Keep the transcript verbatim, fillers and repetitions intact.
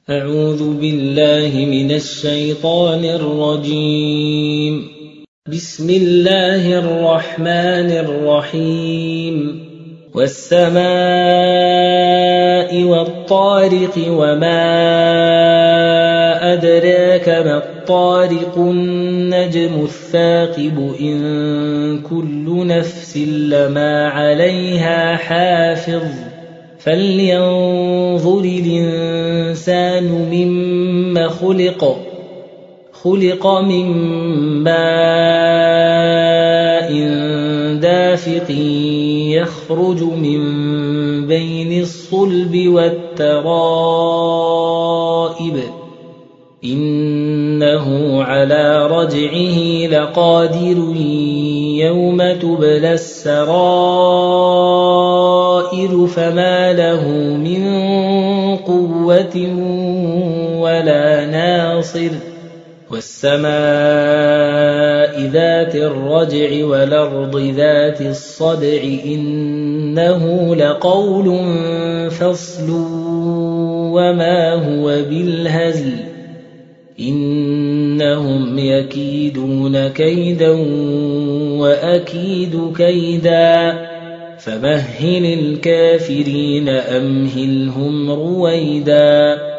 أعوذ بالله من الشيطان الرجيم. بسم الله الرحمن الرحيم. والسماء والطارق وما أدراك ما الطارق النجم الثاقب إن كل نفس لما عليها حافظ فلينظر الإنسان مما خلق خلق من ماء دافق يخرج من بين الصلب والترائب إنه على رجعه لقادر يوم تبلى السرائر فما له من قوة ولا ناصر والسماء ذات الرجع والأرض ذات الصدع إنه لقول فصل وما هو بالهزل إنهم يكيدون كيدا وأكيد كيدا فمهل الكافرين أمهلهم رويدا.